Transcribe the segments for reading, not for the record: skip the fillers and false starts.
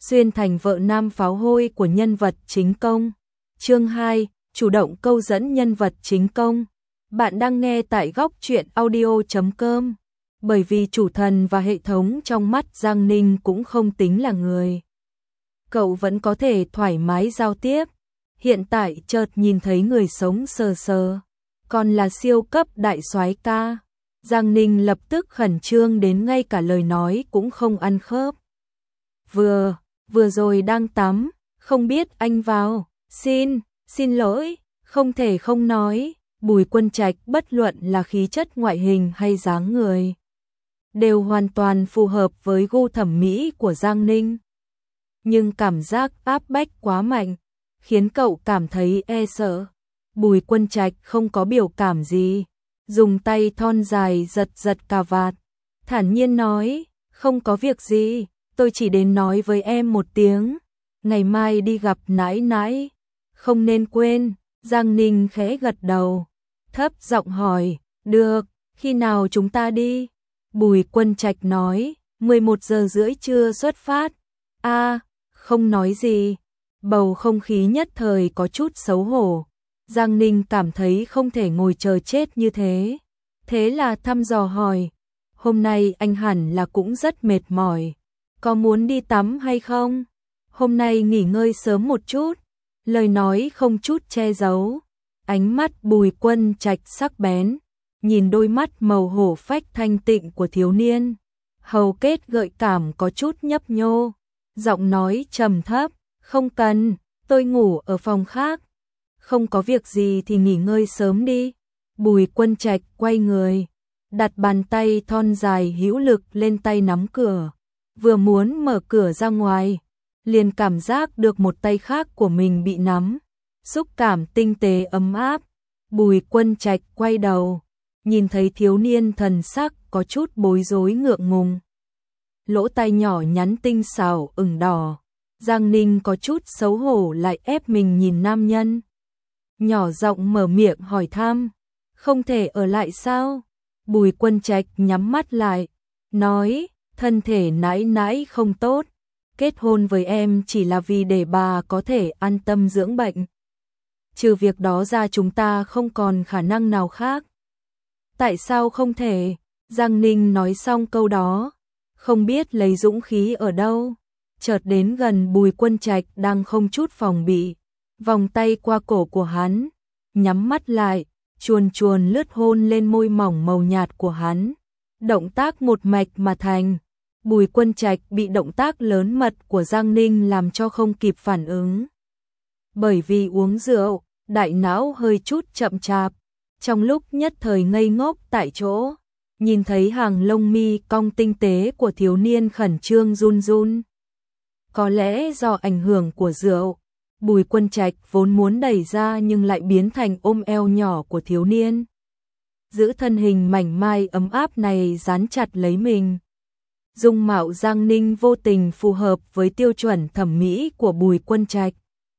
xuyên thành vợ nam pháo hôi của nhân vật chính công. Chương 2, chủ động câu dẫn nhân vật chính công. Bạn đang nghe tại góc truyện audio.com. Bởi vì chủ thần và hệ thống trong mắt Giang Ninh cũng không tính là người. Cậu vẫn có thể thoải mái giao tiếp. Hiện tại chợt nhìn thấy người sống sờ sờ, còn là siêu cấp đại soái ca. Giang Ninh lập tức khẩn trương đến ngay cả lời nói cũng không ăn khớp. Vừa rồi đang tắm, không biết anh vào, xin lỗi, không thể không nói. Bùi Quân Trạch bất luận là khí chất ngoại hình hay dáng người đều hoàn toàn phù hợp với gu thẩm mỹ của Giang Ninh. Nhưng cảm giác áp bách quá mạnh, khiến cậu cảm thấy e sợ. Bùi Quân Trạch không có biểu cảm gì, dùng tay thon dài giật cà vạt, thản nhiên nói, không có việc gì, tôi chỉ đến nói với em một tiếng, ngày mai đi gặp nãi nãi, không nên quên. Giang Ninh khẽ gật đầu, thấp giọng hỏi, được, khi nào chúng ta đi? Bùi Quân Trạch nói, 11 giờ rưỡi trưa xuất phát. Không nói gì. Bầu không khí nhất thời có chút xấu hổ. Giang Ninh cảm thấy không thể ngồi chờ chết như thế. Thế là thăm dò hỏi, hôm nay anh hẳn là cũng rất mệt mỏi, có muốn đi tắm hay không? Hôm nay nghỉ ngơi sớm một chút. Lời nói không chút che giấu. Ánh mắt Bùi Quân Trạch sắc bén, nhìn đôi mắt màu hổ phách thanh tịnh của thiếu niên. Hầu kết gợi cảm có chút nhấp nhô. Giọng nói trầm thấp, không cần, tôi ngủ ở phòng khác. Không có việc gì thì nghỉ ngơi sớm đi. Bùi Quân Trạch quay người, đặt bàn tay thon dài hữu lực lên tay nắm cửa. Vừa muốn mở cửa ra ngoài, liền cảm giác được một tay khác của mình bị nắm. Xúc cảm tinh tế ấm áp. Bùi Quân Trạch quay đầu, nhìn thấy thiếu niên thần sắc có chút bối rối ngượng ngùng. Lỗ tai nhỏ nhắn tinh xảo ửng đỏ. Giang Ninh có chút xấu hổ lại ép mình nhìn nam nhân. Nhỏ giọng mở miệng hỏi thăm, không thể ở lại sao? Bùi Quân Trạch nhắm mắt lại, nói, thân thể nãi nãi không tốt. Kết hôn với em chỉ là vì để bà có thể an tâm dưỡng bệnh. Trừ việc đó ra chúng ta không còn khả năng nào khác. Tại sao không thể? Giang Ninh nói xong câu đó, không biết lấy dũng khí ở đâu, chợt đến gần Bùi Quân Trạch đang không chút phòng bị, vòng tay qua cổ của hắn, nhắm mắt lại, chuồn lướt hôn lên môi mỏng màu nhạt của hắn. Động tác một mạch mà thành. Bùi Quân Trạch bị động tác lớn mật của Giang Ninh làm cho không kịp phản ứng. Bởi vì uống rượu, đại não hơi chút chậm chạp, trong lúc nhất thời ngây ngốc tại chỗ, nhìn thấy hàng lông mi cong tinh tế của thiếu niên khẩn trương run run. Có lẽ do ảnh hưởng của rượu, Bùi Quân Trạch vốn muốn đẩy ra nhưng lại biến thành ôm eo nhỏ của thiếu niên. Giữ thân hình mảnh mai ấm áp này dán chặt lấy mình. Dung mạo Giang Ninh vô tình phù hợp với tiêu chuẩn thẩm mỹ của Bùi Quân Trạch.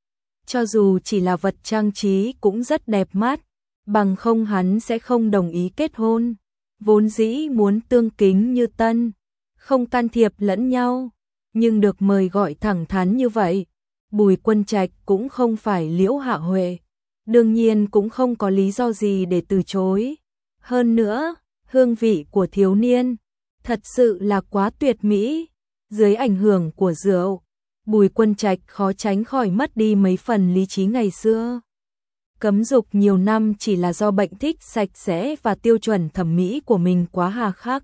Cho dù chỉ là vật trang trí cũng rất đẹp mắt, bằng không hắn sẽ không đồng ý kết hôn. Vốn dĩ muốn tương kính như tân, không can thiệp lẫn nhau, nhưng được mời gọi thẳng thắn như vậy, Bùi Quân Trạch cũng không phải Liễu Hạ Huệ, đương nhiên cũng không có lý do gì để từ chối. Hơn nữa, hương vị của thiếu niên thật sự là quá tuyệt mỹ. Dưới ảnh hưởng của rượu, Bùi Quân Trạch khó tránh khỏi mất đi mấy phần lý trí ngày xưa. Cấm dục nhiều năm chỉ là do bệnh thích sạch sẽ và tiêu chuẩn thẩm mỹ của mình quá hà khắc.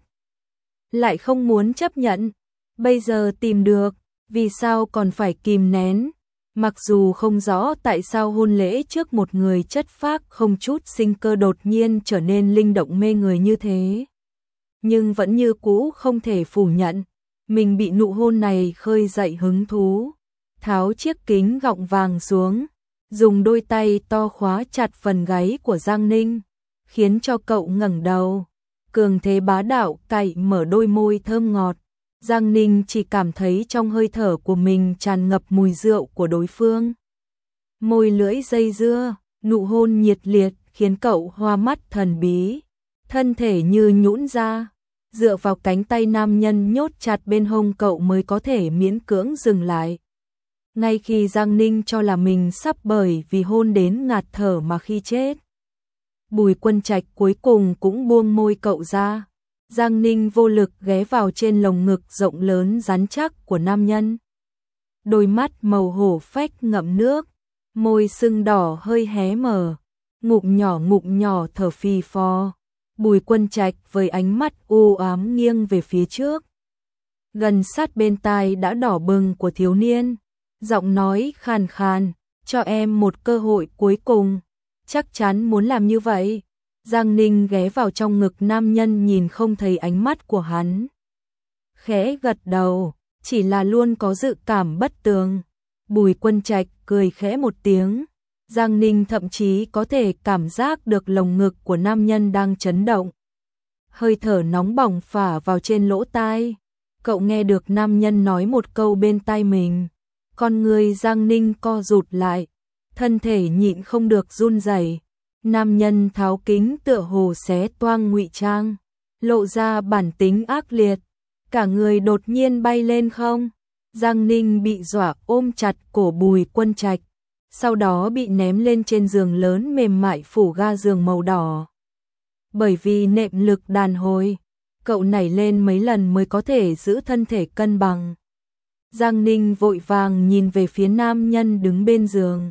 Lại không muốn chấp nhận. Bây giờ tìm được, vì sao còn phải kìm nén. Mặc dù không rõ tại sao hôn lễ trước một người chất phác không chút sinh cơ đột nhiên trở nên linh động mê người như thế, nhưng vẫn như cũ không thể phủ nhận, mình bị nụ hôn này khơi dậy hứng thú. Tháo chiếc kính gọng vàng xuống, dùng đôi tay to khóa chặt phần gáy của Giang Ninh, khiến cho cậu ngẩng đầu. Cường thế bá đạo cạy mở đôi môi thơm ngọt. Giang Ninh chỉ cảm thấy trong hơi thở của mình tràn ngập mùi rượu của đối phương. Môi lưỡi dây dưa, nụ hôn nhiệt liệt khiến cậu hoa mắt thần bí, thân thể như nhũn ra. dựa vào cánh tay nam nhân nhốt chặt bên hông cậu mới có thể miễn cưỡng dừng lại. Ngay khi Giang Ninh cho là mình sắp bởi vì hôn đến ngạt thở mà khi chết, Bùi Quân Trạch cuối cùng cũng buông môi cậu ra. Giang Ninh vô lực ghé vào trên lồng ngực rộng lớn rắn chắc của nam nhân. Đôi mắt màu hổ phách ngậm nước, môi sưng đỏ hơi hé mở, ngụm nhỏ thở phì phò. Bùi Quân Trạch với ánh mắt u ám nghiêng về phía trước. Gần sát bên tai đã đỏ bừng của thiếu niên, giọng nói khàn khàn, cho em một cơ hội cuối cùng, chắc chắn muốn làm như vậy. Giang Ninh ghé vào trong ngực nam nhân nhìn không thấy ánh mắt của hắn. Khẽ gật đầu, chỉ là luôn có dự cảm bất tường. Bùi Quân Trạch cười khẽ một tiếng. Giang Ninh thậm chí có thể cảm giác được lồng ngực của nam nhân đang chấn động. Hơi thở nóng bỏng phả vào trên lỗ tai. Cậu nghe được nam nhân nói một câu bên tai mình. Con người Giang Ninh co rụt lại, thân thể nhịn không được run rẩy. Nam nhân tháo kính tựa hồ xé toang ngụy trang, lộ ra bản tính ác liệt. Cả người đột nhiên bay lên không. Giang Ninh bị dọa ôm chặt cổ Bùi Quân Trạch, sau đó bị ném lên trên giường lớn mềm mại phủ ga giường màu đỏ. Bởi vì nệm lực đàn hồi, cậu nảy lên mấy lần mới có thể giữ thân thể cân bằng. Giang Ninh vội vàng nhìn về phía nam nhân đứng bên giường.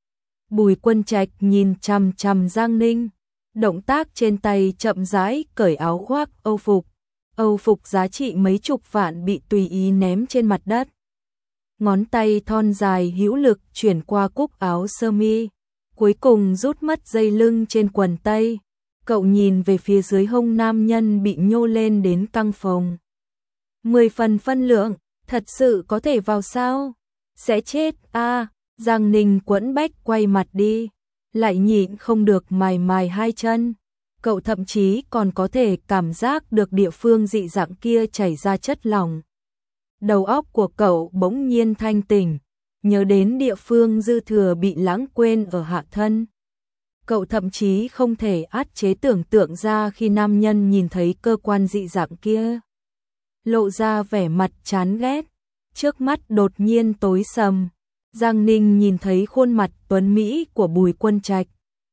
Bùi Quân Trạch nhìn chằm chằm Giang Ninh, động tác trên tay chậm rãi cởi áo khoác Âu phục. Âu phục giá trị mấy chục vạn bị tùy ý ném trên mặt đất. Ngón tay thon dài hữu lực chuyển qua cúc áo sơ mi, cuối cùng rút mất dây lưng trên quần tây. Cậu nhìn về phía dưới hông nam nhân bị nhô lên đến căng phồng. 10 phần phân lượng, thật sự có thể vào sao? Sẽ chết a. Giang Ninh quẫn bách quay mặt đi, lại nhịn không được mài hai chân. Cậu thậm chí còn có thể cảm giác được địa phương dị dạng kia chảy ra chất lỏng. Đầu óc của cậu bỗng nhiên thanh tỉnh, nhớ đến địa phương dư thừa bị lãng quên ở hạ thân. Cậu thậm chí không thể át chế tưởng tượng ra khi nam nhân nhìn thấy cơ quan dị dạng kia, lộ ra vẻ mặt chán ghét. Trước mắt đột nhiên tối sầm. Giang Ninh nhìn thấy khuôn mặt tuấn mỹ của Bùi Quân Trạch,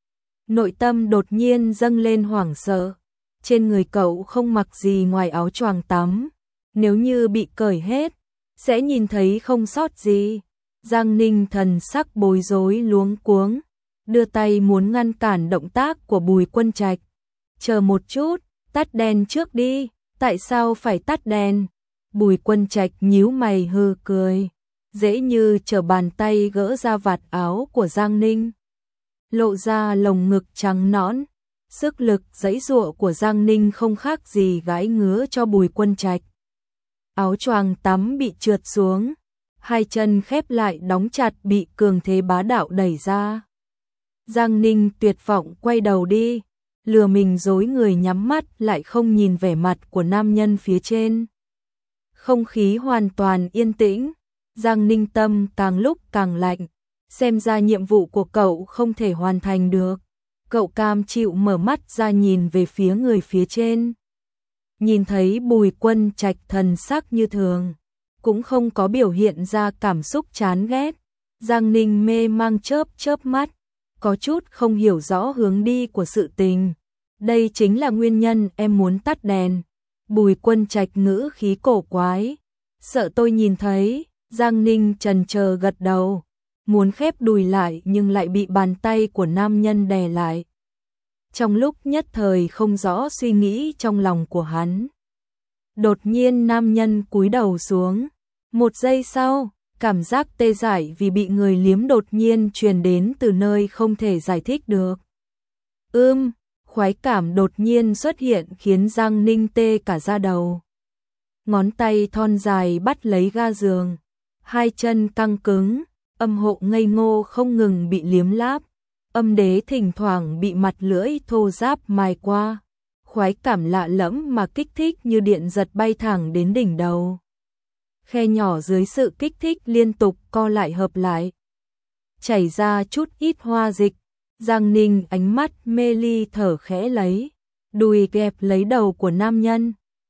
nội tâm đột nhiên dâng lên hoảng sợ. Trên người cậu không mặc gì ngoài áo choàng tắm, nếu như bị cởi hết, sẽ nhìn thấy không sót gì. Giang Ninh thần sắc bối rối luống cuống, đưa tay muốn ngăn cản động tác của Bùi Quân Trạch. Chờ một chút, tắt đèn trước đi. Tại sao phải tắt đèn? Bùi Quân Trạch nhíu mày hừ cười, dễ như trở bàn tay gỡ ra vạt áo của Giang Ninh, lộ ra lồng ngực trắng nõn. Sức lực giãy giụa của Giang Ninh không khác gì gãi ngứa cho Bùi Quân Trạch. Áo choàng tắm bị trượt xuống, hai chân khép lại đóng chặt bị cường thế bá đạo đẩy ra. Giang Ninh tuyệt vọng quay đầu đi, lừa mình dối người nhắm mắt lại không nhìn vẻ mặt của nam nhân phía trên. Không khí hoàn toàn yên tĩnh, Giang Ninh tâm càng lúc càng lạnh, xem ra nhiệm vụ của cậu không thể hoàn thành được. Cậu cam chịu mở mắt ra nhìn về phía người phía trên. Nhìn thấy Bùi Quân Trạch thần sắc như thường, cũng không có biểu hiện ra cảm xúc chán ghét. Giang Ninh mê mang chớp mắt, có chút không hiểu rõ hướng đi của sự tình. Đây chính là nguyên nhân em muốn tắt đèn. Bùi Quân Trạch ngữ khí cổ quái, sợ tôi nhìn thấy. Giang Ninh chần chờ gật đầu, muốn khép đùi lại nhưng lại bị bàn tay của nam nhân đè lại. Trong lúc nhất thời không rõ suy nghĩ trong lòng của hắn. Đột nhiên nam nhân cúi đầu xuống. Một giây sau, cảm giác tê dại vì bị người liếm đột nhiên truyền đến từ nơi không thể giải thích được. Khoái cảm đột nhiên xuất hiện khiến Giang Ninh tê cả da đầu. Ngón tay thon dài bắt lấy ga giường, hai chân căng cứng, âm hộ ngây ngô không ngừng bị liếm láp. Âm đế thỉnh thoảng bị mặt lưỡi thô ráp mài qua. Khoái cảm lạ lẫm mà kích thích như điện giật bay thẳng đến đỉnh đầu. Khe nhỏ dưới sự kích thích liên tục co lại hợp lại, chảy ra chút ít hoa dịch. Giang Ninh ánh mắt mê ly thở khẽ lấy, đùi kẹp lấy đầu của nam nhân,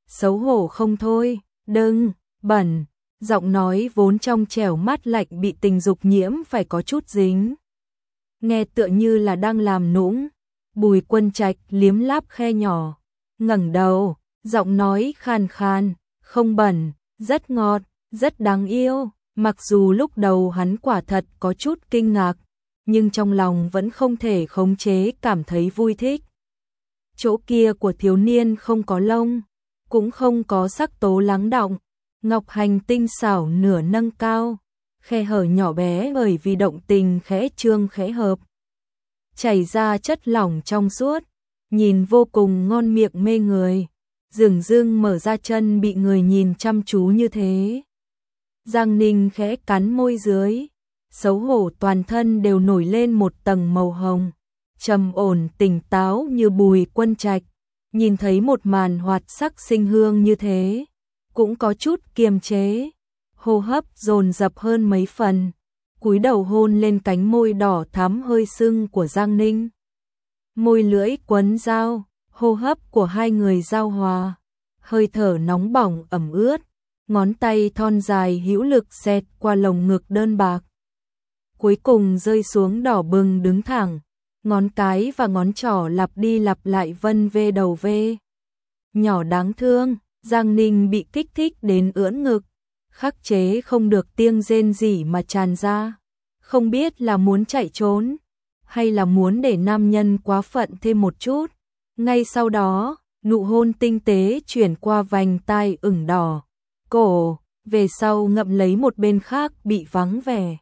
xấu hổ không thôi, đừng, bẩn, giọng nói vốn trong trẻo mát lạnh bị tình dục nhiễm phải có chút dính. Nghe tựa như là đang làm nũng. Bùi Quân Trạch liếm láp khe nhỏ, ngẩng đầu, giọng nói khàn khàn, không bẩn, rất ngọt, rất đáng yêu. Mặc dù lúc đầu hắn quả thật có chút kinh ngạc, nhưng trong lòng vẫn không thể khống chế cảm thấy vui thích. Chỗ kia của thiếu niên không có lông, cũng không có sắc tố lắng đọng, ngọc hành tinh xảo nửa nâng cao, khe hở nhỏ bé bởi vì động tình khẽ trương khẽ hợp. Chảy ra chất lỏng trong suốt, nhìn vô cùng ngon miệng mê người, dửng dưng mở ra chân bị người nhìn chăm chú như thế. Giang Ninh khẽ cắn môi dưới, xấu hổ toàn thân đều nổi lên một tầng màu hồng, trầm ổn tỉnh táo như Bùi Quân Trạch, nhìn thấy một màn hoạt sắc sinh hương như thế, cũng có chút kiềm chế, hô hấp dồn dập hơn mấy phần, cúi đầu hôn lên cánh môi đỏ thắm hơi sưng của Giang Ninh. Môi lưỡi quấn dao, hô hấp của hai người giao hòa, hơi thở nóng bỏng ẩm ướt, ngón tay thon dài hữu lực xẹt qua lồng ngực đơn bạc. Cuối cùng rơi xuống đỏ bừng đứng thẳng, ngón cái và ngón trỏ lặp đi lặp lại vân vê đầu vê. Nhỏ đáng thương, Giang Ninh bị kích thích đến ưỡn ngực, khắc chế không được tiếng rên rỉ mà tràn ra, không biết là muốn chạy trốn, hay là muốn để nam nhân quá phận thêm một chút. Ngay sau đó, nụ hôn tinh tế chuyển qua vành tai ửng đỏ, cổ, về sau ngậm lấy một bên khác bị vắng vẻ.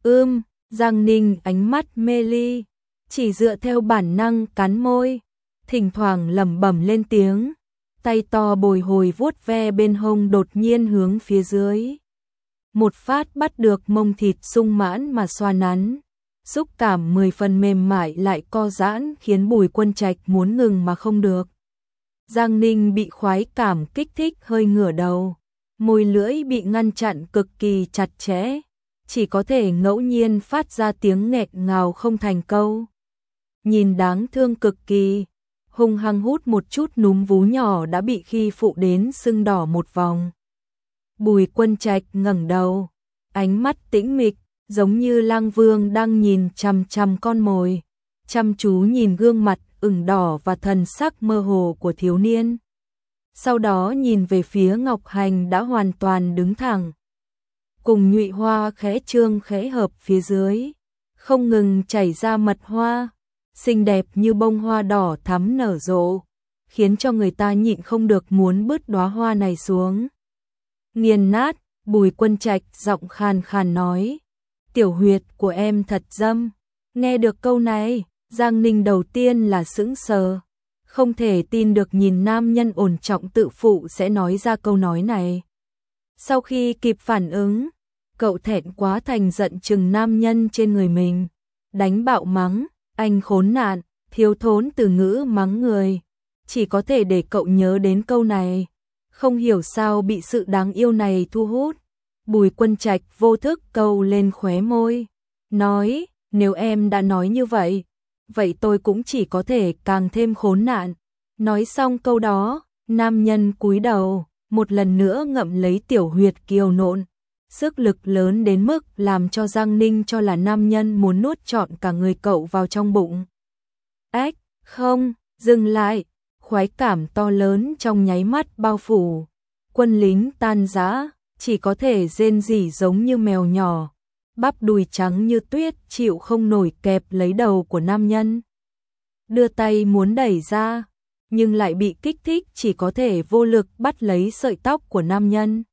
Giang Ninh ánh mắt mê ly, chỉ dựa theo bản năng cắn môi, thỉnh thoảng lẩm bẩm lên tiếng, tay to bồi hồi vuốt ve bên hông đột nhiên hướng phía dưới. Một phát bắt được mông thịt sung mãn mà xoa nắn, xúc cảm 10 phần mềm mại lại co giãn khiến Bùi Quân Trạch muốn ngừng mà không được. Giang Ninh bị khoái cảm kích thích hơi ngửa đầu, môi lưỡi bị ngăn chặn cực kỳ chặt chẽ, chỉ có thể ngẫu nhiên phát ra tiếng nghẹt ngào không thành câu. Nhìn đáng thương cực kỳ, hung hăng hút một chút núm vú nhỏ đã bị khi phụ đến sưng đỏ một vòng. Bùi Quân Trạch ngẩng đầu, ánh mắt tĩnh mịch, giống như lang vương đang nhìn chằm chằm con mồi, chăm chú nhìn gương mặt ửng đỏ và thần sắc mơ hồ của thiếu niên. Sau đó nhìn về phía Ngọc Hành đã hoàn toàn đứng thẳng, cùng nhụy hoa khẽ trương khẽ hợp phía dưới, không ngừng chảy ra mật hoa, xinh đẹp như bông hoa đỏ thắm nở rộ, khiến cho người ta nhịn không được muốn bứt đóa hoa này xuống. Nghiền nát, Bùi Quân Trạch giọng khàn khàn nói, tiểu huyệt của em thật dâm. Nghe được câu này, Giang Ninh đầu tiên là sững sờ, không thể tin được nhìn nam nhân ổn trọng tự phụ sẽ nói ra câu nói này. Sau khi kịp phản ứng, cậu thẹn quá thành giận chừng nam nhân trên người mình, đánh bạo mắng, anh khốn nạn, thiếu thốn từ ngữ mắng người, chỉ có thể để cậu nhớ đến câu này. Không hiểu sao bị sự đáng yêu này thu hút, Bùi Quân Trạch vô thức câu lên khóe môi, nói, nếu em đã nói như vậy, vậy tôi cũng chỉ có thể càng thêm khốn nạn. Nói xong câu đó, nam nhân cúi đầu, một lần nữa ngậm lấy tiểu huyệt kiều nộn, sức lực lớn đến mức làm cho Giang Ninh cho là nam nhân muốn nuốt trọn cả người cậu vào trong bụng. Ách, không, dừng lại, khoái cảm to lớn trong nháy mắt bao phủ, quân lính tan rã, chỉ có thể rên rỉ giống như mèo nhỏ, bắp đùi trắng như tuyết chịu không nổi kẹp lấy đầu của nam nhân. Đưa tay muốn đẩy ra, nhưng lại bị kích thích chỉ có thể vô lực bắt lấy sợi tóc của nam nhân.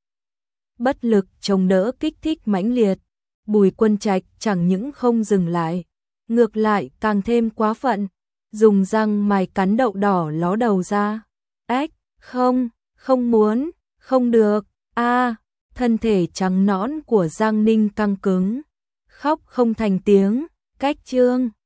Bất lực chống đỡ kích thích mãnh liệt, Bùi Quân Trạch chẳng những không dừng lại, ngược lại càng thêm quá phận, dùng răng mài cắn đậu đỏ ló đầu ra. Ách, không, không muốn, không được, thân thể trắng nõn của Giang Ninh căng cứng, khóc không thành tiếng, cách trương.